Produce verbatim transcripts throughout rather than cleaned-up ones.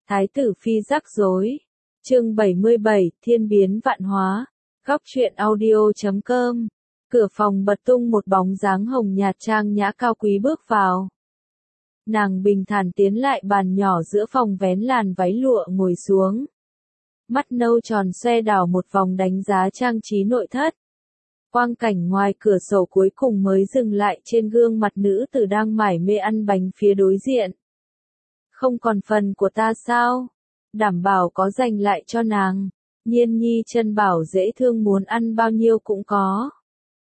Thái tử phi rắc rối. Chương bảy mươi bảy, thiên biến vạn hóa. Góc truyện audio chấm com. Cửa phòng bật tung một bóng dáng hồng nhạt trang nhã cao quý bước vào. Nàng bình thản tiến lại bàn nhỏ giữa phòng vén làn váy lụa ngồi xuống. Mắt nâu tròn xoe đảo một vòng đánh giá trang trí nội thất. Quang cảnh ngoài cửa sổ cuối cùng mới dừng lại trên gương mặt nữ tử đang mải mê ăn bánh phía đối diện. Không còn phần của ta sao? Đảm bảo có dành lại cho nàng. Nhiên nhi chân bảo dễ thương, muốn ăn bao nhiêu cũng có.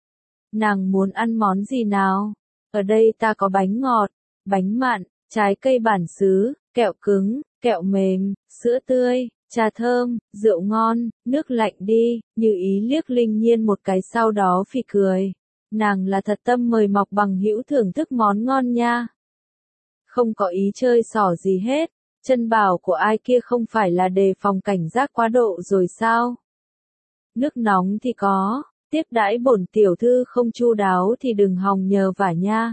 Nàng muốn ăn món gì nào? Ở đây ta có bánh ngọt, bánh mặn, trái cây bản xứ, kẹo cứng, kẹo mềm, sữa tươi, trà thơm, rượu ngon, nước lạnh đi. Như ý liếc Linh Nhiên một cái sau đó phì cười. Nàng là thật tâm mời mọc bằng hữu thưởng thức món ngon nha. Không có ý chơi xỏ gì hết. Chân bảo của ai kia không phải là đề phòng cảnh giác quá độ rồi sao? Nước nóng thì có, tiếp đãi bổn tiểu thư không chu đáo thì đừng hòng nhờ vả nha.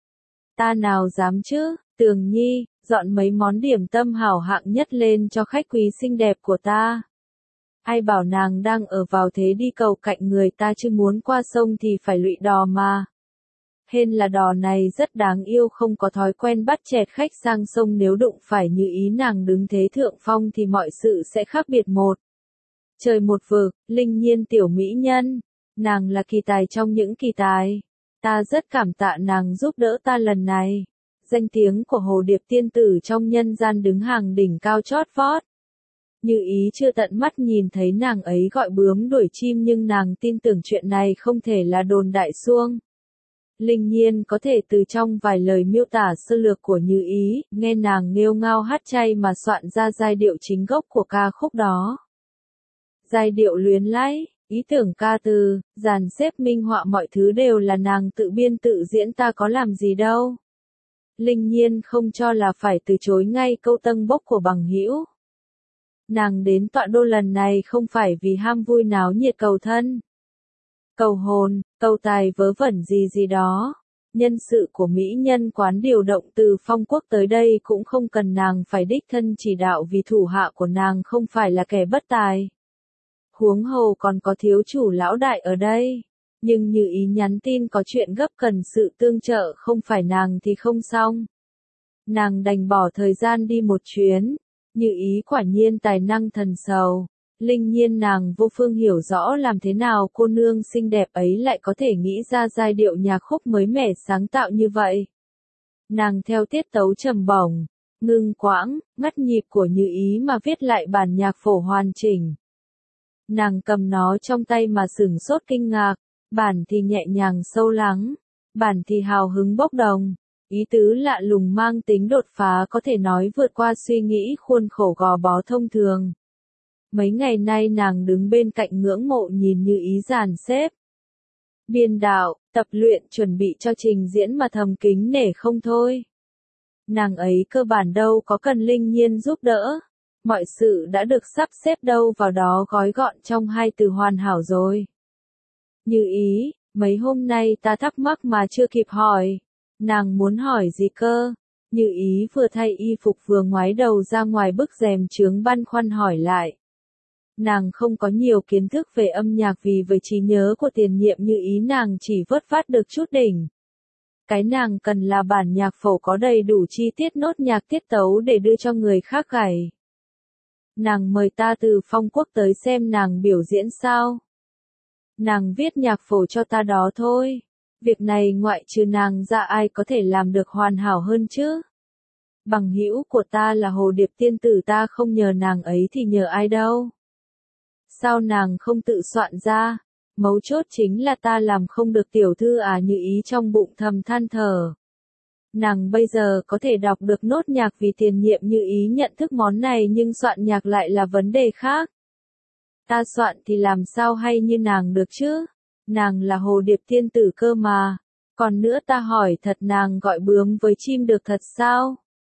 Ta nào dám chứ, Tường Nhi, dọn mấy món điểm tâm hảo hạng nhất lên cho khách quý xinh đẹp của ta. Ai bảo nàng đang ở vào thế đi cầu cạnh người ta chứ muốn qua sông thì phải lụy đò mà. Hên là đò này rất đáng yêu, không có thói quen bắt chẹt khách sang sông, nếu đụng phải Như ý nàng đứng thế thượng phong thì mọi sự sẽ khác biệt một. Trời một vực, Linh Nhiên tiểu mỹ nhân, nàng là kỳ tài trong những kỳ tài. Ta rất cảm tạ nàng giúp đỡ ta lần này. Danh tiếng của Hồ Điệp tiên tử trong nhân gian đứng hàng đỉnh cao chót vót. Như ý chưa tận mắt nhìn thấy nàng ấy gọi bướm đuổi chim, nhưng nàng tin tưởng chuyện này không thể là đồn đại suông. Linh Nhiên có thể từ trong vài lời miêu tả sơ lược của Như ý, nghe nàng nghêu ngao hát chay mà soạn ra giai điệu chính gốc của ca khúc đó. Giai điệu luyến láy, ý tưởng ca từ, dàn xếp minh họa mọi thứ đều là nàng tự biên tự diễn, ta có làm gì đâu. Linh Nhiên không cho là phải từ chối ngay câu tâng bốc của bằng hữu. Nàng đến tọa đô lần này không phải vì ham vui náo nhiệt cầu thân, cầu hồn, cầu tài vớ vẩn gì gì đó. Nhân sự của mỹ nhân quán điều động từ Phong Quốc tới đây cũng không cần nàng phải đích thân chỉ đạo, vì thủ hạ của nàng không phải là kẻ bất tài. Huống hồ còn có thiếu chủ lão đại ở đây. Nhưng Như ý nhắn tin có chuyện gấp cần sự tương trợ, không phải nàng thì không xong. Nàng đành bỏ thời gian đi một chuyến. Như ý quả nhiên tài năng thần sầu. Linh Nhiên nàng vô phương hiểu rõ làm thế nào cô nương xinh đẹp ấy lại có thể nghĩ ra giai điệu nhạc khúc mới mẻ sáng tạo như vậy. Nàng theo tiết tấu trầm bổng, ngưng quãng, ngắt nhịp của Như ý mà viết lại bản nhạc phổ hoàn chỉnh. Nàng cầm nó trong tay mà sửng sốt kinh ngạc, bản thì nhẹ nhàng sâu lắng, bản thì hào hứng bốc đồng. Ý tứ lạ lùng mang tính đột phá, có thể nói vượt qua suy nghĩ khuôn khổ gò bó thông thường. Mấy ngày nay nàng đứng bên cạnh ngưỡng mộ nhìn Như ý dàn xếp biên đạo, tập luyện chuẩn bị cho trình diễn mà thầm kính nể không thôi. Nàng ấy cơ bản đâu có cần Linh Nhiên giúp đỡ. Mọi sự đã được sắp xếp đâu vào đó, gói gọn trong hai từ hoàn hảo rồi. Như ý, mấy hôm nay ta thắc mắc mà chưa kịp hỏi. Nàng muốn hỏi gì cơ? Như ý vừa thay y phục vừa ngoái đầu ra ngoài bức rèm chướng băn khoăn hỏi lại. Nàng không có nhiều kiến thức về âm nhạc, vì với trí nhớ của tiền nhiệm Như ý nàng chỉ vớt vát được chút đỉnh. Cái nàng cần là bản nhạc phổ có đầy đủ chi tiết nốt nhạc tiết tấu để đưa cho người khác gảy. Nàng mời ta từ Phong Quốc tới xem nàng biểu diễn sao? Nàng viết nhạc phổ cho ta đó thôi. Việc này ngoại trừ nàng ra ai có thể làm được hoàn hảo hơn chứ? Bằng hữu của ta là Hồ Điệp tiên tử, ta không nhờ nàng ấy thì nhờ ai đâu. Sao nàng không tự soạn ra? Mấu chốt chính là ta làm không được tiểu thư à? Như ý trong bụng thầm than thở. Nàng bây giờ có thể đọc được nốt nhạc vì tiền nhiệm Như ý nhận thức món này, nhưng soạn nhạc lại là vấn đề khác. Ta soạn thì làm sao hay như nàng được chứ? Nàng là Hồ Điệp tiên tử cơ mà. Còn nữa ta hỏi thật, nàng gọi bướm với chim được thật sao?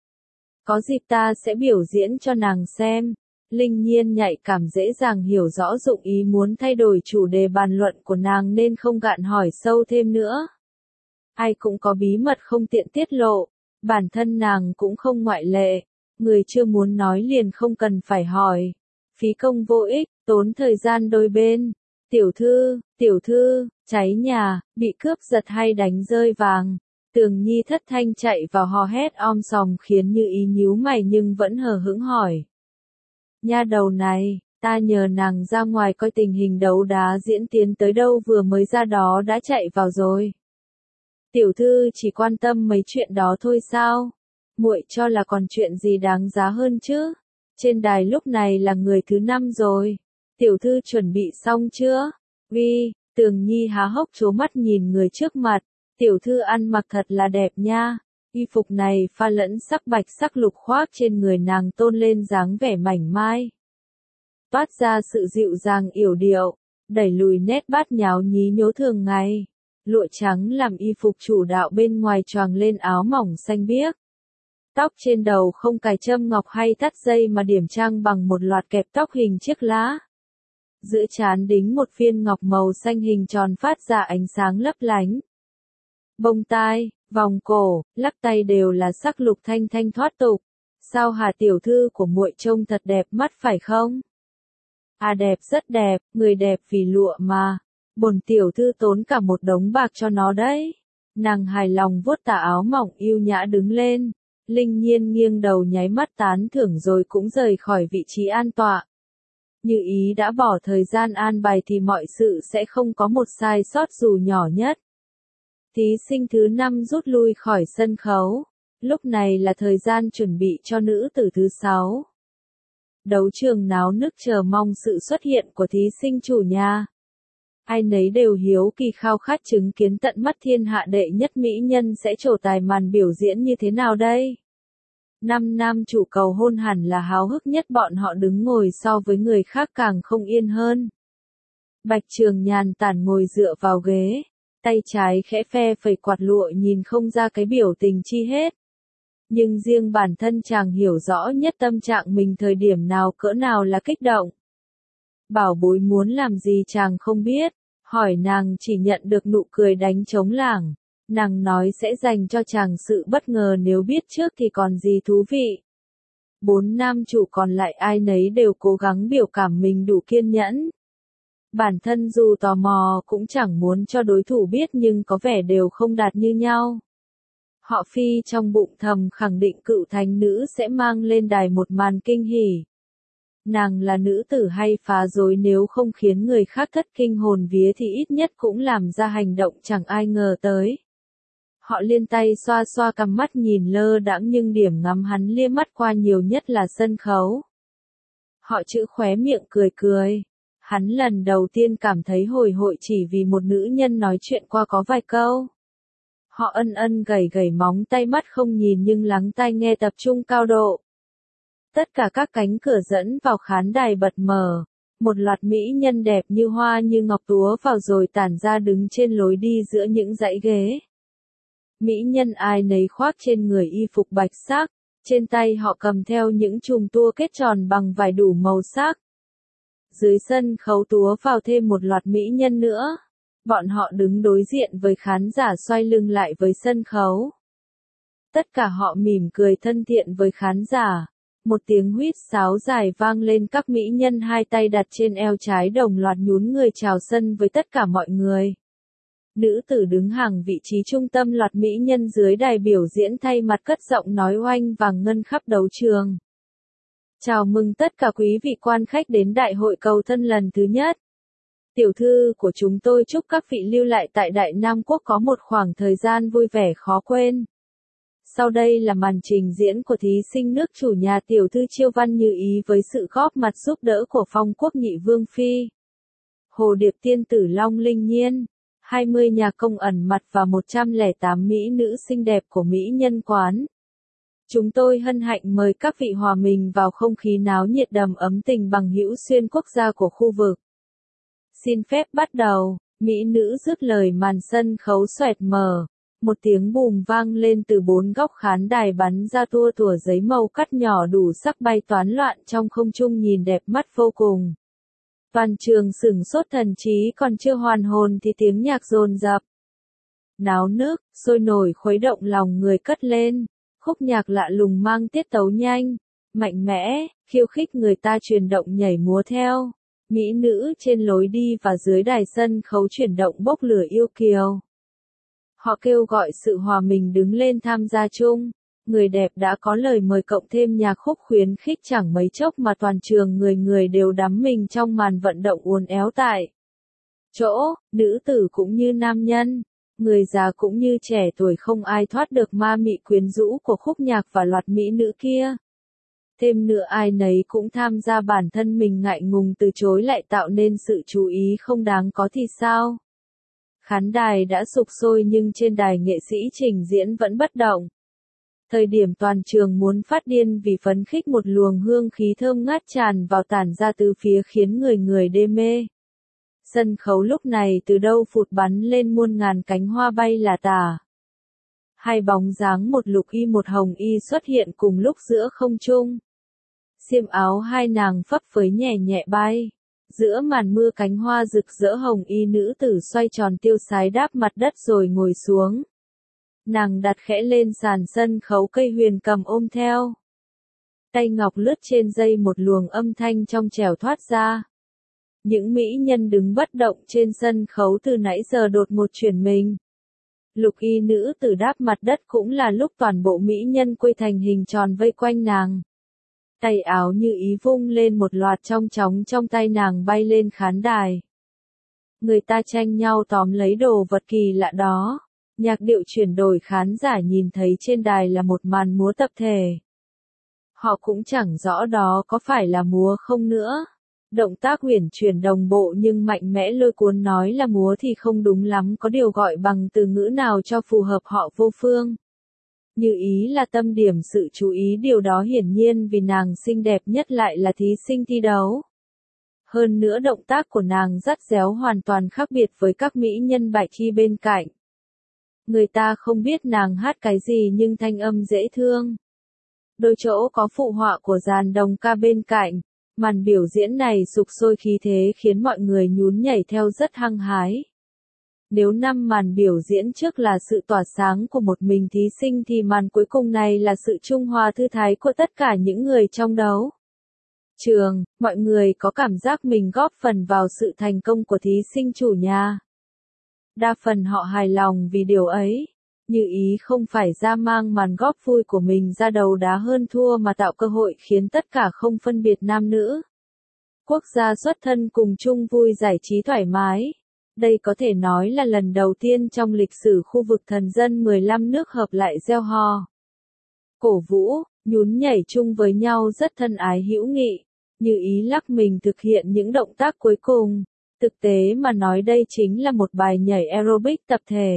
Có dịp ta sẽ biểu diễn cho nàng xem. Linh Nhiên nhạy cảm dễ dàng hiểu rõ dụng ý muốn thay đổi chủ đề bàn luận của nàng nên không gạn hỏi sâu thêm nữa. Ai cũng có bí mật không tiện tiết lộ, bản thân nàng cũng không ngoại lệ. người chưa muốn nói liền không cần phải hỏi. Phí công vô ích, tốn thời gian đôi bên. Tiểu thư, tiểu thư, cháy nhà, bị cướp giật hay đánh rơi vàng. Tường Nhi thất thanh chạy vào hò hét om sòm khiến Như Ý nhíu mày nhưng vẫn hờ hững hỏi. Nha đầu này, ta nhờ nàng ra ngoài coi tình hình đấu đá diễn tiến tới đâu vừa mới ra đó đã chạy vào rồi. Tiểu thư chỉ quan tâm mấy chuyện đó thôi sao? Muội cho là còn chuyện gì đáng giá hơn chứ? Trên đài lúc này là người thứ năm rồi. Tiểu thư chuẩn bị xong chưa? Vi, Tường Nhi há hốc trố mắt nhìn người trước mặt. Tiểu thư ăn mặc thật là đẹp nha. Y phục này pha lẫn sắc bạch sắc lục khoác trên người nàng tôn lên dáng vẻ mảnh mai. Toát ra sự dịu dàng yểu điệu, đẩy lùi nét bát nháo nhí nhố thường ngày. Lụa trắng làm y phục chủ đạo bên ngoài choàng lên áo mỏng xanh biếc. Tóc trên đầu không cài châm ngọc hay thắt dây mà điểm trang bằng một loạt kẹp tóc hình chiếc lá. Giữa trán đính một viên ngọc màu xanh hình tròn phát ra ánh sáng lấp lánh. Bông tai, vòng cổ, lắc tay đều là sắc lục thanh thanh thoát tục. Sao Hà tiểu thư của muội trông thật đẹp mắt phải không? À đẹp rất đẹp, người đẹp vì lụa mà. Bổn tiểu thư tốn cả một đống bạc cho nó đấy. Nàng hài lòng vuốt tà áo mỏng yêu nhã đứng lên. Linh Nhiên nghiêng đầu nháy mắt tán thưởng rồi cũng rời khỏi vị trí an tọa. Như Ý đã bỏ thời gian an bài thì mọi sự sẽ không có một sai sót dù nhỏ nhất. Thí sinh thứ năm rút lui khỏi sân khấu. Lúc này là thời gian chuẩn bị cho nữ tử thứ sáu. Đấu trường náo nức chờ mong sự xuất hiện của thí sinh chủ nhà. Ai nấy đều hiếu kỳ khao khát chứng kiến tận mắt thiên hạ đệ nhất mỹ nhân sẽ trổ tài màn biểu diễn như thế nào đây. Năm nam chủ cầu hôn hẳn là háo hức nhất, bọn họ đứng ngồi so với người khác càng không yên hơn. Bạch Trường nhàn tản ngồi dựa vào ghế, tay trái khẽ phe phẩy quạt lụa nhìn không ra cái biểu tình chi hết. Nhưng riêng bản thân chàng hiểu rõ nhất tâm trạng mình thời điểm nào cỡ nào là kích động. Bảo bối muốn làm gì chàng không biết, hỏi nàng chỉ nhận được nụ cười đánh trống lảng. Nàng nói sẽ dành cho chàng sự bất ngờ nếu biết trước thì còn gì thú vị. Bốn nam chủ còn lại ai nấy đều cố gắng biểu cảm mình đủ kiên nhẫn. Bản thân dù tò mò cũng chẳng muốn cho đối thủ biết nhưng có vẻ đều không đạt như nhau. Họ Phi trong bụng thầm khẳng định cựu thánh nữ sẽ mang lên đài một màn kinh hỉ. Nàng là nữ tử hay phá rối nếu không khiến người khác thất kinh hồn vía thì ít nhất cũng làm ra hành động chẳng ai ngờ tới. Họ liên tay xoa xoa cằm mắt nhìn lơ đãng nhưng điểm ngắm hắn lia mắt qua nhiều nhất là sân khấu. Họ chữ khóe miệng cười cười. Hắn lần đầu tiên cảm thấy hồi hộp chỉ vì một nữ nhân nói chuyện qua có vài câu. Họ ân ân gẩy gẩy móng tay mắt không nhìn nhưng lắng tai nghe tập trung cao độ. Tất cả các cánh cửa dẫn vào khán đài bật mở. Một loạt mỹ nhân đẹp như hoa như ngọc túa vào rồi tản ra đứng trên lối đi giữa những dãy ghế. Mỹ nhân ai nấy khoác trên người y phục bạch sắc, trên tay họ cầm theo những chùm tua kết tròn bằng vải đủ màu sắc. Dưới sân khấu túa vào thêm một loạt mỹ nhân nữa. Bọn họ đứng đối diện với khán giả xoay lưng lại với sân khấu. Tất cả họ mỉm cười thân thiện với khán giả. Một tiếng huýt sáo dài vang lên, các mỹ nhân hai tay đặt trên eo trái đồng loạt nhún người chào sân với tất cả mọi người. Nữ tử đứng hàng vị trí trung tâm loạt mỹ nhân dưới đài biểu diễn thay mặt cất giọng nói oanh vàng ngân khắp đấu trường. Chào mừng tất cả quý vị quan khách đến đại hội cầu thân lần thứ nhất. Tiểu thư của chúng tôi chúc các vị lưu lại tại Đại Nam Quốc có một khoảng thời gian vui vẻ khó quên. Sau đây là màn trình diễn của thí sinh nước chủ nhà tiểu thư Chiêu Văn Như Ý với sự góp mặt giúp đỡ của Phong Quốc Nhị Vương Phi, Hồ Điệp Tiên Tử Long Linh Nhiên, hai mươi nhà công ẩn mặt và một trăm lẻ tám mỹ nữ xinh đẹp của Mỹ Nhân Quán. Chúng tôi hân hạnh mời các vị hòa mình vào không khí náo nhiệt đầm ấm tình bằng hữu xuyên quốc gia của khu vực. Xin phép bắt đầu, mỹ nữ dứt lời màn sân khấu xoẹt mở. Một tiếng bùm vang lên từ bốn góc khán đài bắn ra tua tủa giấy màu cắt nhỏ đủ sắc bay toán loạn trong không trung nhìn đẹp mắt vô cùng. Toàn trường sửng sốt thần trí còn chưa hoàn hồn thì tiếng nhạc dồn dập. Náo nức, sôi nổi khuấy động lòng người cất lên. Khúc nhạc lạ lùng mang tiết tấu nhanh. mạnh mẽ, khiêu khích người ta chuyển động nhảy múa theo. Mỹ nữ trên lối đi và dưới đài sân khấu chuyển động bốc lửa yêu kiều. Họ kêu gọi sự hòa mình đứng lên tham gia chung. Người đẹp đã có lời mời cộng thêm nhạc khúc khuyến khích, chẳng mấy chốc mà toàn trường người người đều đắm mình trong màn vận động uốn éo tại chỗ, nữ tử cũng như nam nhân, người già cũng như trẻ tuổi, không ai thoát được ma mị quyến rũ của khúc nhạc và loạt mỹ nữ kia. Thêm nữa ai nấy cũng tham gia, bản thân mình ngại ngùng từ chối lại tạo nên sự chú ý không đáng có thì sao? Khán đài đã sục sôi nhưng trên đài nghệ sĩ trình diễn vẫn bất động. Thời điểm toàn trường muốn phát điên vì phấn khích, một luồng hương khí thơm ngát tràn vào tản ra từ phía khiến người người đê mê. Sân khấu lúc này từ đâu phụt bắn lên muôn ngàn cánh hoa bay là tả. Hai bóng dáng, một lục y một hồng y xuất hiện cùng lúc giữa không trung. Xiêm áo hai nàng phấp phới nhẹ nhẹ bay. Giữa màn mưa cánh hoa rực rỡ, hồng y nữ tử xoay tròn tiêu sái đáp mặt đất rồi ngồi xuống. Nàng đặt khẽ lên sàn sân khấu, cây huyền cầm ôm theo. Tay ngọc lướt trên dây, một luồng âm thanh trong trẻo thoát ra. Những mỹ nhân đứng bất động trên sân khấu từ nãy giờ đột ngột chuyển mình. Lục y nữ tử đáp mặt đất cũng là lúc toàn bộ mỹ nhân quây thành hình tròn vây quanh nàng. Tay áo như ý vung lên, một loạt trong chóng trong tay nàng bay lên khán đài. Người ta tranh nhau tóm lấy đồ vật kỳ lạ đó. Nhạc điệu chuyển đổi, khán giả nhìn thấy trên đài là một màn múa tập thể. Họ cũng chẳng rõ đó có phải là múa không nữa. Động tác uyển chuyển đồng bộ nhưng mạnh mẽ lôi cuốn, nói là múa thì không đúng lắm, có điều gọi bằng từ ngữ nào cho phù hợp họ vô phương. Như ý là tâm điểm sự chú ý, điều đó hiển nhiên vì nàng xinh đẹp nhất lại là thí sinh thi đấu. Hơn nữa động tác của nàng dắt réo hoàn toàn khác biệt với các mỹ nhân bại thi bên cạnh. Người ta không biết nàng hát cái gì nhưng thanh âm dễ thương. Đôi chỗ có phụ họa của dàn đồng ca bên cạnh. Màn biểu diễn này sục sôi khí thế khiến mọi người nhún nhảy theo rất hăng hái. Nếu năm màn biểu diễn trước là sự tỏa sáng của một mình thí sinh thì màn cuối cùng này là sự trung hòa thư thái của tất cả những người trong đấu trường. Mọi người có cảm giác mình góp phần vào sự thành công của thí sinh chủ nhà. Đa phần họ hài lòng vì điều ấy. Như ý không phải ra mang màn góp vui của mình ra đầu đá hơn thua mà tạo cơ hội khiến tất cả không phân biệt nam nữ. Quốc gia xuất thân cùng chung vui giải trí thoải mái. Đây có thể nói là lần đầu tiên trong lịch sử khu vực thần dân mười lăm nước hợp lại reo hò. Cổ vũ, nhún nhảy chung với nhau rất thân ái hữu nghị. Như ý lắc mình thực hiện những động tác cuối cùng. Thực tế mà nói đây chính là một bài nhảy aerobic tập thể.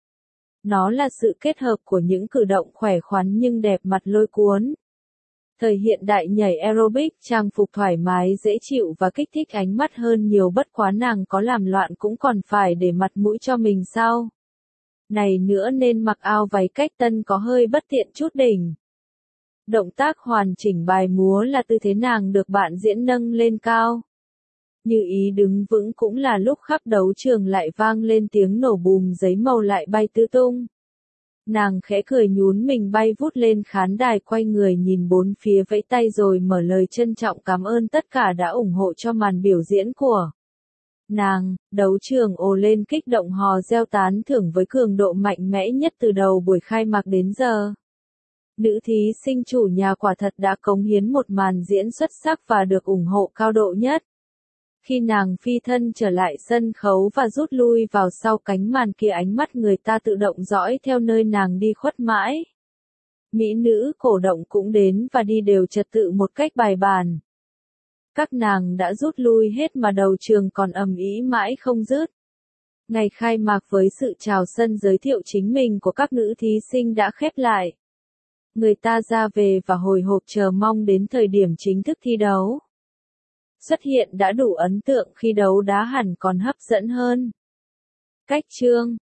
Nó là sự kết hợp của những cử động khỏe khoắn nhưng đẹp mặt lôi cuốn. Thời hiện đại nhảy aerobic, trang phục thoải mái dễ chịu và kích thích ánh mắt hơn nhiều, bất quá nàng có làm loạn cũng còn phải để mặt mũi cho mình sao. Này nữa nên mặc áo váy cách tân có hơi bất tiện chút đỉnh. Động tác hoàn chỉnh bài múa là tư thế nàng được bạn diễn nâng lên cao. Như ý đứng vững cũng là lúc khắp đấu trường lại vang lên tiếng nổ bùm, giấy màu lại bay tứ tung. Nàng khẽ cười nhún mình bay vút lên khán đài, quay người nhìn bốn phía vẫy tay rồi mở lời trân trọng cảm ơn tất cả đã ủng hộ cho màn biểu diễn của nàng. Đấu trường ồ lên kích động hò reo tán thưởng với cường độ mạnh mẽ nhất từ đầu buổi khai mạc đến giờ. Nữ thí sinh chủ nhà quả thật đã cống hiến một màn diễn xuất sắc và được ủng hộ cao độ nhất. Khi nàng phi thân trở lại sân khấu và rút lui vào sau cánh màn kia, ánh mắt người ta tự động dõi theo nơi nàng đi khuất mãi. Mỹ nữ cổ động cũng đến và đi đều trật tự một cách bài bản. Các nàng đã rút lui hết mà đầu trường còn ầm ĩ mãi không dứt. Ngày khai mạc với sự chào sân giới thiệu chính mình của các nữ thí sinh đã khép lại. Người ta ra về và hồi hộp chờ mong đến thời điểm chính thức thi đấu. Xuất hiện đã đủ ấn tượng khi đấu đá hẳn còn hấp dẫn hơn. Cách chương